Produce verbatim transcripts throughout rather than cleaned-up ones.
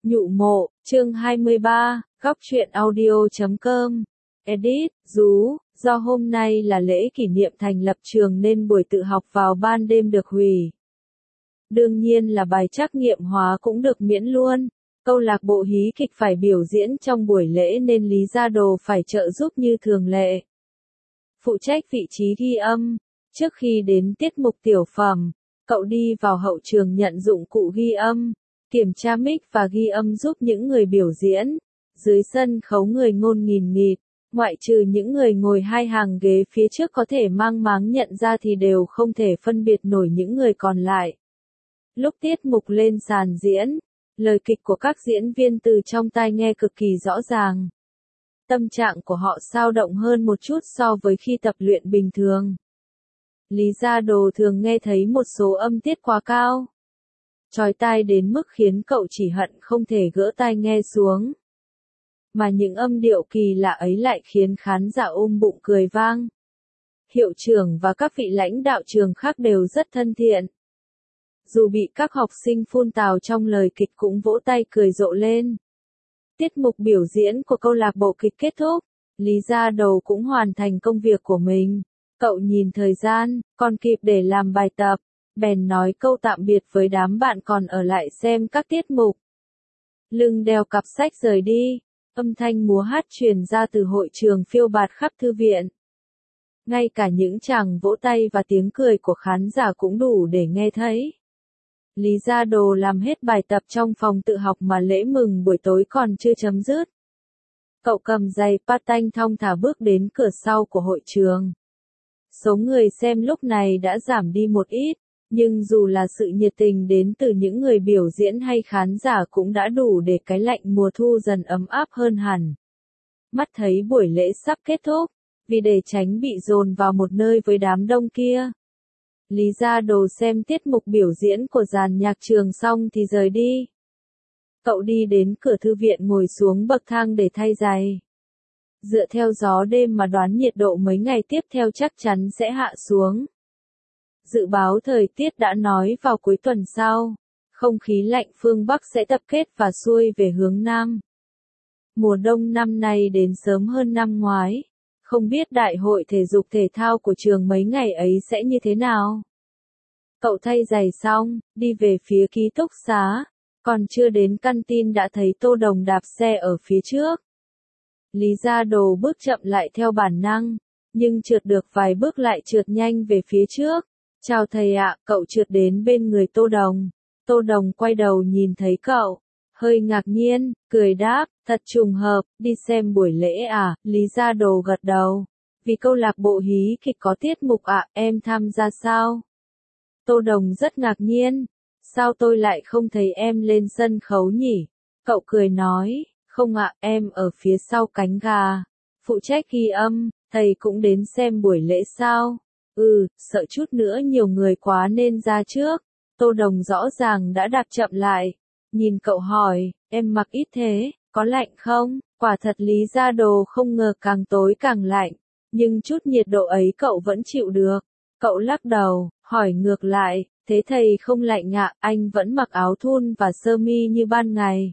Nhụ mộ, chương hai mươi ba, góc truyện audio chấm com. Edit, Dú, do hôm nay là lễ kỷ niệm thành lập trường nên buổi tự học vào ban đêm được hủy. Đương nhiên là bài trắc nghiệm hóa cũng được miễn luôn. Câu lạc bộ hí kịch phải biểu diễn trong buổi lễ nên Lý Gia Đồ phải trợ giúp như thường lệ. Phụ trách vị trí ghi âm. Trước khi đến tiết mục tiểu phẩm, cậu đi vào hậu trường nhận dụng cụ ghi âm, kiểm tra mic và ghi âm giúp những người biểu diễn. Dưới sân khấu người ngôn nghìn nghịt, ngoại trừ những người ngồi hai hàng ghế phía trước có thể mang máng nhận ra thì đều không thể phân biệt nổi những người còn lại. Lúc tiết mục lên sàn diễn, lời kịch của các diễn viên từ trong tai nghe cực kỳ rõ ràng. Tâm trạng của họ xao động hơn một chút so với khi tập luyện bình thường. Lý Gia Đồ thường nghe thấy một số âm tiết quá cao, chói tai đến mức khiến cậu chỉ hận không thể gỡ tai nghe xuống. Mà những âm điệu kỳ lạ ấy lại khiến khán giả ôm bụng cười vang. Hiệu trưởng và các vị lãnh đạo trường khác đều rất thân thiện. Dù bị các học sinh phun tào trong lời kịch cũng vỗ tay cười rộ lên. Tiết mục biểu diễn của câu lạc bộ kịch kết thúc, Lý Gia Đồ cũng hoàn thành công việc của mình. Cậu nhìn thời gian, còn kịp để làm bài tập, bèn nói câu tạm biệt với đám bạn còn ở lại xem các tiết mục. Lưng đeo cặp sách rời đi, âm thanh múa hát truyền ra từ hội trường phiêu bạt khắp thư viện. Ngay cả những tràng vỗ tay và tiếng cười của khán giả cũng đủ để nghe thấy. Lý Gia Đồ làm hết bài tập trong phòng tự học mà lễ mừng buổi tối còn chưa chấm dứt. Cậu cầm giày patin thong thả bước đến cửa sau của hội trường. Số người xem lúc này đã giảm đi một ít, nhưng dù là sự nhiệt tình đến từ những người biểu diễn hay khán giả cũng đã đủ để cái lạnh mùa thu dần ấm áp hơn hẳn. Mắt thấy buổi lễ sắp kết thúc, vì để tránh bị dồn vào một nơi với đám đông kia, Lý Gia Đồ xem tiết mục biểu diễn của dàn nhạc trường xong thì rời đi. Cậu đi đến cửa thư viện ngồi xuống bậc thang để thay giày. Dựa theo gió đêm mà đoán nhiệt độ mấy ngày tiếp theo chắc chắn sẽ hạ xuống. Dự báo thời tiết đã nói vào cuối tuần sau, không khí lạnh phương Bắc sẽ tập kết và xuôi về hướng Nam. Mùa đông năm nay đến sớm hơn năm ngoái. Không biết đại hội thể dục thể thao của trường mấy ngày ấy sẽ như thế nào. Cậu thay giày xong, đi về phía ký túc xá, còn chưa đến căn tin đã thấy Tô Đồng đạp xe ở phía trước. Lý Gia Đồ bước chậm lại theo bản năng, nhưng trượt được vài bước lại trượt nhanh về phía trước. Chào thầy ạ, cậu trượt đến bên người Tô Đồng. Tô Đồng quay đầu nhìn thấy cậu, hơi ngạc nhiên, cười đáp, thật trùng hợp, đi xem buổi lễ à, Lý Gia Đồ gật đầu. Vì câu lạc bộ hí kịch có tiết mục ạ, em tham gia sao? Tô Đồng rất ngạc nhiên, sao tôi lại không thấy em lên sân khấu nhỉ? Cậu cười nói, không ạ, em ở phía sau cánh gà, phụ trách ghi âm, thầy cũng đến xem buổi lễ sao? Ừ, sợ chút nữa nhiều người quá nên ra trước. Tô Đồng rõ ràng đã đạp chậm lại. Nhìn cậu hỏi, em mặc ít thế, có lạnh không? Quả thật Lý Gia Đồ không ngờ càng tối càng lạnh, nhưng chút nhiệt độ ấy cậu vẫn chịu được. Cậu lắc đầu, hỏi ngược lại, thế thầy không lạnh ạ, anh vẫn mặc áo thun và sơ mi như ban ngày.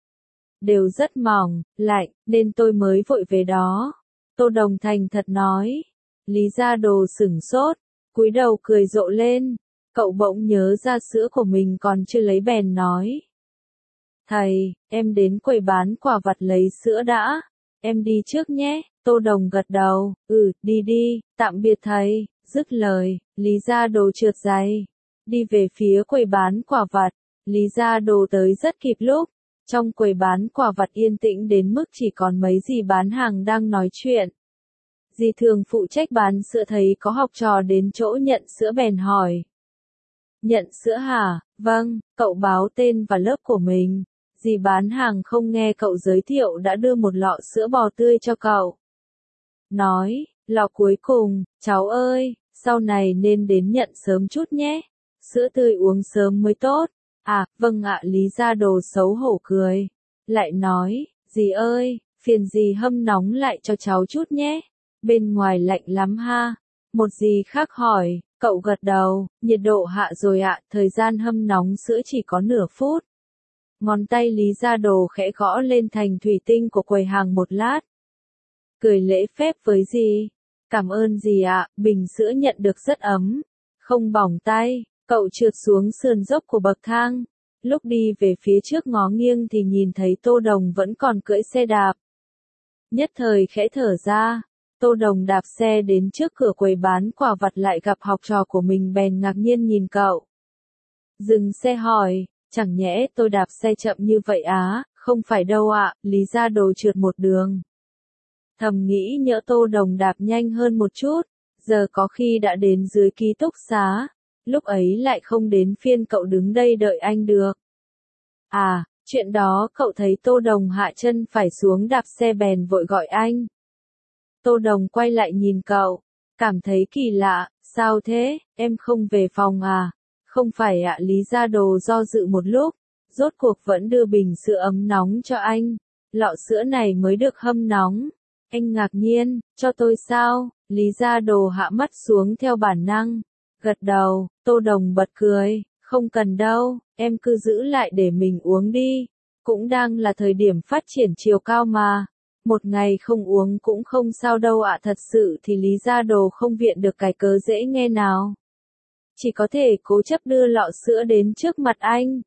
Đều rất mỏng, lạnh, nên tôi mới vội về đó. Tô Đồng thành thật nói. Lý Gia Đồ sửng sốt, cúi đầu cười rộ lên. Cậu bỗng nhớ ra sữa của mình còn chưa lấy bèn nói. Thầy, em đến quầy bán quả vặt lấy sữa đã. Em đi trước nhé. Tô Đồng gật đầu, ừ, đi đi, tạm biệt thầy. Dứt lời, Lý Gia Đồ trượt giày, đi về phía quầy bán quả vặt. Lý Gia Đồ tới rất kịp lúc. Trong quầy bán quả vặt yên tĩnh đến mức chỉ còn mấy dì bán hàng đang nói chuyện. Dì thường phụ trách bán sữa thấy có học trò đến chỗ nhận sữa bèn hỏi. Nhận sữa hả? Vâng, cậu báo tên và lớp của mình. Dì bán hàng không nghe cậu giới thiệu đã đưa một lọ sữa bò tươi cho cậu. Nói, lọ cuối cùng, cháu ơi, sau này nên đến nhận sớm chút nhé. Sữa tươi uống sớm mới tốt. À, vâng ạ, Lý Gia Đồ xấu hổ cười. Lại nói, dì ơi, phiền dì hâm nóng lại cho cháu chút nhé. Bên ngoài lạnh lắm ha. Một dì khác hỏi, cậu gật đầu, nhiệt độ hạ rồi ạ, thời gian hâm nóng sữa chỉ có nửa phút. Ngón tay Lý Gia Đồ khẽ gõ lên thành thủy tinh của quầy hàng một lát. Cười lễ phép với dì. Cảm ơn dì ạ, bình sữa nhận được rất ấm. Không bỏng tay, cậu trượt xuống sườn dốc của bậc thang. Lúc đi về phía trước ngó nghiêng thì nhìn thấy Tô Đồng vẫn còn cưỡi xe đạp. Nhất thời khẽ thở ra, Tô Đồng đạp xe đến trước cửa quầy bán quà vặt lại gặp học trò của mình bèn ngạc nhiên nhìn cậu. Dừng xe hỏi, chẳng nhẽ tôi đạp xe chậm như vậy á, không phải đâu ạ, Lý Gia Đồ trượt một đường. Thầm nghĩ nhỡ Tô Đồng đạp nhanh hơn một chút, giờ có khi đã đến dưới ký túc xá, lúc ấy lại không đến phiên cậu đứng đây đợi anh được. À, chuyện đó cậu thấy Tô Đồng hạ chân phải xuống đạp xe bèn vội gọi anh. Tô Đồng quay lại nhìn cậu, cảm thấy kỳ lạ, sao thế, em không về phòng à? Không phải ạ, Lý Gia Đồ do dự một lúc, rốt cuộc vẫn đưa bình sữa ấm nóng cho anh, lọ sữa này mới được hâm nóng. Anh ngạc nhiên, cho tôi sao? Lý Gia Đồ hạ mắt xuống theo bản năng, gật đầu. Tô Đồng bật cười, không cần đâu, em cứ giữ lại để mình uống đi, cũng đang là thời điểm phát triển chiều cao mà. Một ngày không uống cũng không sao đâu ạ. Thật sự thì Lý Gia Đồ không viện được cái cớ dễ nghe nào. Chỉ có thể cố chấp đưa lọ sữa đến trước mặt anh.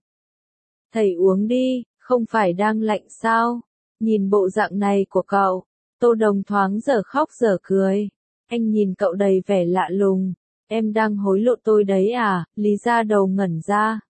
Thầy uống đi, không phải đang lạnh sao? Nhìn bộ dạng này của cậu, Tô Đồng thoáng dở khóc dở cười. Anh nhìn cậu đầy vẻ lạ lùng. Em đang hối lộ tôi đấy à? Lý Gia Đồ ngẩn ra.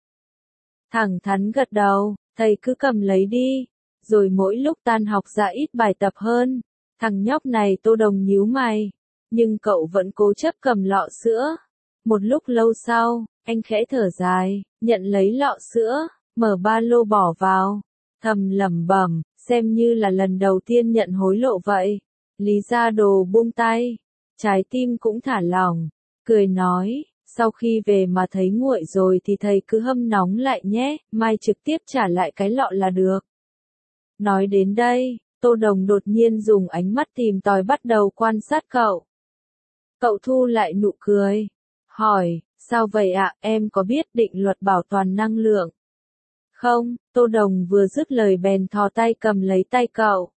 Thẳng thắn gật đầu, thầy cứ cầm lấy đi. Rồi mỗi lúc tan học ra ít bài tập hơn. Thằng nhóc này Tô Đồng nhíu mày. Nhưng cậu vẫn cố chấp cầm lọ sữa. Một lúc lâu sau, anh khẽ thở dài, nhận lấy lọ sữa, mở ba lô bỏ vào. Thầm lẩm bẩm, xem như là lần đầu tiên nhận hối lộ vậy. Lý Gia Đồ buông tay, trái tim cũng thả lỏng, cười nói, sau khi về mà thấy nguội rồi thì thầy cứ hâm nóng lại nhé, mai trực tiếp trả lại cái lọ là được. Nói đến đây, Tô Đồng đột nhiên dùng ánh mắt tìm tòi bắt đầu quan sát cậu. Cậu thu lại nụ cười, hỏi, sao vậy ạ, em có biết định luật bảo toàn năng lượng? Không, Tô Đồng vừa dứt lời bèn thò tay cầm lấy tay cậu.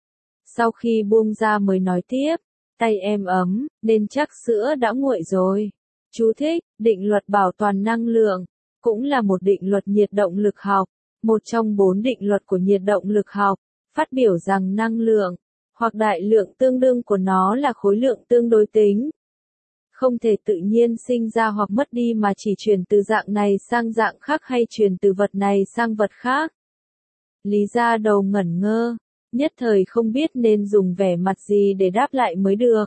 Sau khi buông ra mới nói tiếp, tay em ấm, nên chắc sữa đã nguội rồi. Chú thích, định luật bảo toàn năng lượng, cũng là một định luật nhiệt động lực học, một trong bốn định luật của nhiệt động lực học, phát biểu rằng năng lượng, hoặc đại lượng tương đương của nó là khối lượng tương đối tính. Không thể tự nhiên sinh ra hoặc mất đi mà chỉ chuyển từ dạng này sang dạng khác hay chuyển từ vật này sang vật khác. Lý Gia Đồ ngẩn ngơ, nhất thời không biết nên dùng vẻ mặt gì để đáp lại mới được.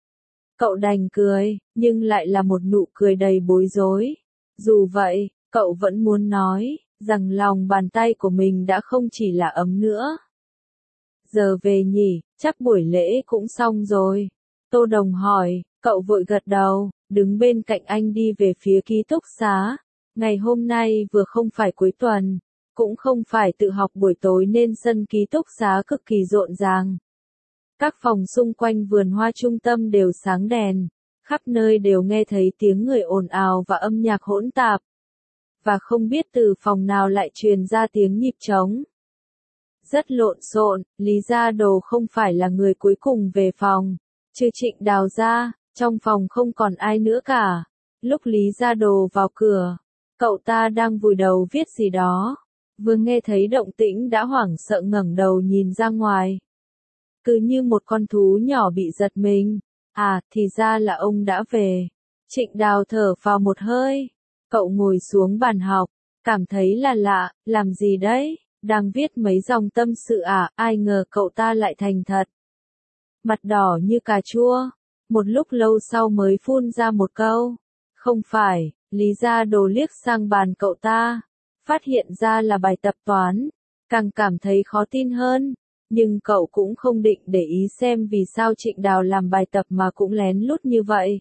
Cậu đành cười, nhưng lại là một nụ cười đầy bối rối. Dù vậy, cậu vẫn muốn nói, rằng lòng bàn tay của mình đã không chỉ là ấm nữa. Giờ về nhỉ, chắc buổi lễ cũng xong rồi. Tô Đồng hỏi, cậu vội gật đầu, đứng bên cạnh anh đi về phía ký túc xá. Ngày hôm nay vừa không phải cuối tuần, cũng không phải tự học buổi tối nên sân ký túc xá cực kỳ rộn ràng. Các phòng xung quanh vườn hoa trung tâm đều sáng đèn, khắp nơi đều nghe thấy tiếng người ồn ào và âm nhạc hỗn tạp. Và không biết từ phòng nào lại truyền ra tiếng nhịp trống. Rất lộn xộn, Lý Gia Đồ không phải là người cuối cùng về phòng. Trừ Trịnh Đào ra, trong phòng không còn ai nữa cả. Lúc Lý Gia Đồ vào cửa, cậu ta đang vùi đầu viết gì đó. Vừa nghe thấy động tĩnh đã hoảng sợ ngẩng đầu nhìn ra ngoài. Cứ như một con thú nhỏ bị giật mình. À, thì ra là ông đã về. Trịnh Đào thở phào một hơi. Cậu ngồi xuống bàn học, cảm thấy là lạ, làm gì đấy? Đang viết mấy dòng tâm sự à, ai ngờ cậu ta lại thành thật. Mặt đỏ như cà chua, một lúc lâu sau mới phun ra một câu. Không phải, Lý Gia Đồ liếc sang bàn cậu ta, phát hiện ra là bài tập toán, càng cảm thấy khó tin hơn, nhưng cậu cũng không định để ý xem vì sao Trịnh Đào làm bài tập mà cũng lén lút như vậy.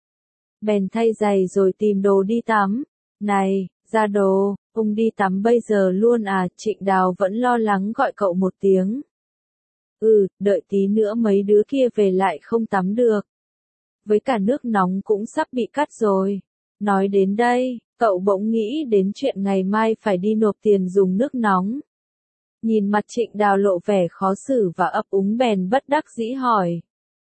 Bèn thay giày rồi tìm đồ đi tắm. Này, Gia Đồ, ông đi tắm bây giờ luôn à? Trịnh Đào vẫn lo lắng gọi cậu một tiếng. Ừ, đợi tí nữa mấy đứa kia về lại không tắm được. Với cả nước nóng cũng sắp bị cắt rồi. Nói đến đây, cậu bỗng nghĩ đến chuyện ngày mai phải đi nộp tiền dùng nước nóng. Nhìn mặt Trịnh Đào lộ vẻ khó xử và ấp úng bèn bất đắc dĩ hỏi.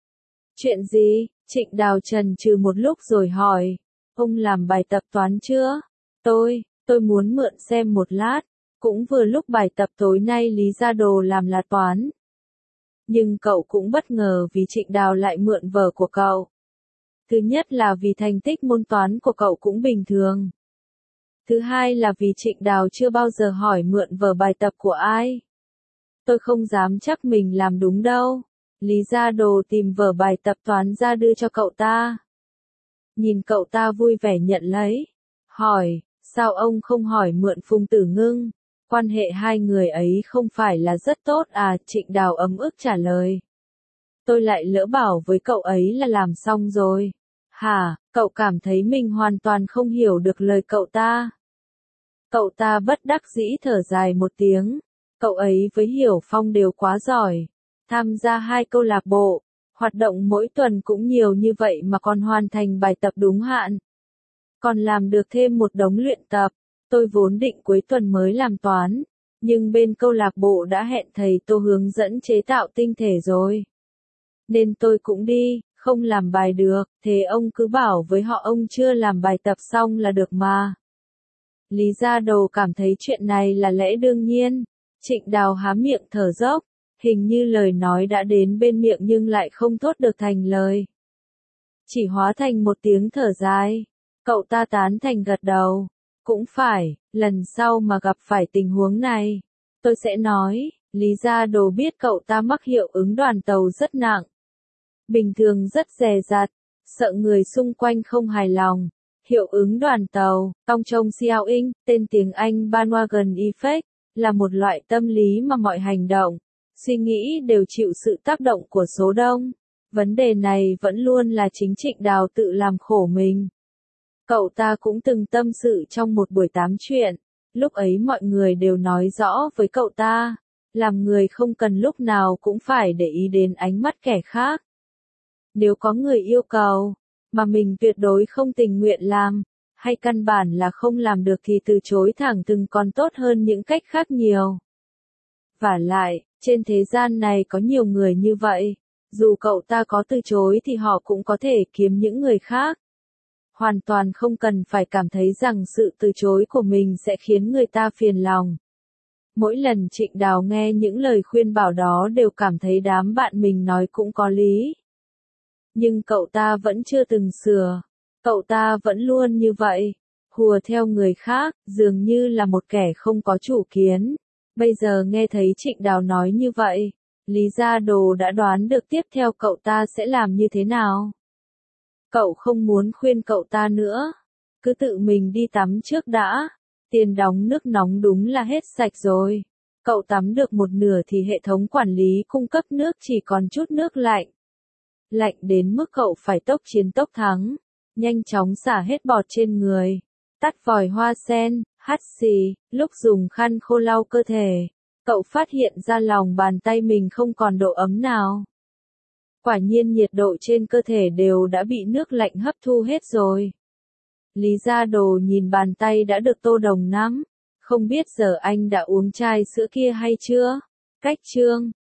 Chuyện gì? Trịnh Đào chần chừ một lúc rồi hỏi. Ông làm bài tập toán chưa? Tôi, tôi muốn mượn xem một lát. Cũng vừa lúc bài tập tối nay Lý Gia Đồ làm là toán. Nhưng cậu cũng bất ngờ vì Trịnh Đào lại mượn vở của cậu. Thứ nhất là vì thành tích môn toán của cậu cũng bình thường. Thứ hai là vì Trịnh Đào chưa bao giờ hỏi mượn vở bài tập của ai. Tôi không dám chắc mình làm đúng đâu. Lý Gia Đồ tìm vở bài tập toán ra đưa cho cậu ta. Nhìn cậu ta vui vẻ nhận lấy. Hỏi, sao ông không hỏi mượn Phùng Tử Ngưng? Quan hệ hai người ấy không phải là rất tốt à? Trịnh Đào ấm ức trả lời. Tôi lại lỡ bảo với cậu ấy là làm xong rồi. Hả, cậu cảm thấy mình hoàn toàn không hiểu được lời cậu ta. Cậu ta bất đắc dĩ thở dài một tiếng. Cậu ấy với Hiểu Phong đều quá giỏi. Tham gia hai câu lạc bộ. Hoạt động mỗi tuần cũng nhiều như vậy mà còn hoàn thành bài tập đúng hạn. Còn làm được thêm một đống luyện tập. Tôi vốn định cuối tuần mới làm toán. Nhưng bên câu lạc bộ đã hẹn thầy Tô hướng dẫn chế tạo tinh thể rồi. Nên tôi cũng đi, không làm bài được, thế ông cứ bảo với họ ông chưa làm bài tập xong là được mà. Lý Gia Đồ cảm thấy chuyện này là lẽ đương nhiên. Trịnh Đào há miệng thở dốc, hình như lời nói đã đến bên miệng nhưng lại không thốt được thành lời. Chỉ hóa thành một tiếng thở dài. Cậu ta tán thành gật đầu. Cũng phải, lần sau mà gặp phải tình huống này, tôi sẽ nói. Lý Gia Đồ biết cậu ta mắc hiệu ứng đoàn tàu rất nặng. Bình thường rất dè dặt, sợ người xung quanh không hài lòng. Hiệu ứng đoàn tàu, Tong Chong Xiao Ing, tên tiếng Anh bandwagon effect, là một loại tâm lý mà mọi hành động, suy nghĩ đều chịu sự tác động của số đông. Vấn đề này vẫn luôn là chính Trịnh Đào tự làm khổ mình. Cậu ta cũng từng tâm sự trong một buổi tám chuyện, lúc ấy mọi người đều nói rõ với cậu ta, làm người không cần lúc nào cũng phải để ý đến ánh mắt kẻ khác. Nếu có người yêu cầu, mà mình tuyệt đối không tình nguyện làm, hay căn bản là không làm được thì từ chối thẳng thừng còn tốt hơn những cách khác nhiều. Vả lại, trên thế gian này có nhiều người như vậy, dù cậu ta có từ chối thì họ cũng có thể kiếm những người khác. Hoàn toàn không cần phải cảm thấy rằng sự từ chối của mình sẽ khiến người ta phiền lòng. Mỗi lần Trịnh Đào nghe những lời khuyên bảo đó đều cảm thấy đám bạn mình nói cũng có lý. Nhưng cậu ta vẫn chưa từng sửa. Cậu ta vẫn luôn như vậy, hùa theo người khác, dường như là một kẻ không có chủ kiến. Bây giờ nghe thấy Trịnh Đào nói như vậy, Lý Gia Đồ đã đoán được tiếp theo cậu ta sẽ làm như thế nào. Cậu không muốn khuyên cậu ta nữa. Cứ tự mình đi tắm trước đã. Tiền đóng nước nóng đúng là hết sạch rồi. Cậu tắm được một nửa thì hệ thống quản lý cung cấp nước chỉ còn chút nước lạnh. Lạnh đến mức cậu phải tốc chiến tốc thắng. Nhanh chóng xả hết bọt trên người. Tắt vòi hoa sen, hắt xì, lúc dùng khăn khô lau cơ thể. Cậu phát hiện ra lòng bàn tay mình không còn độ ấm nào. Quả nhiên nhiệt độ trên cơ thể đều đã bị nước lạnh hấp thu hết rồi. Lý Gia Đồ nhìn bàn tay đã được tô đồng nắm. Không biết giờ anh đã uống chai sữa kia hay chưa? Cách chương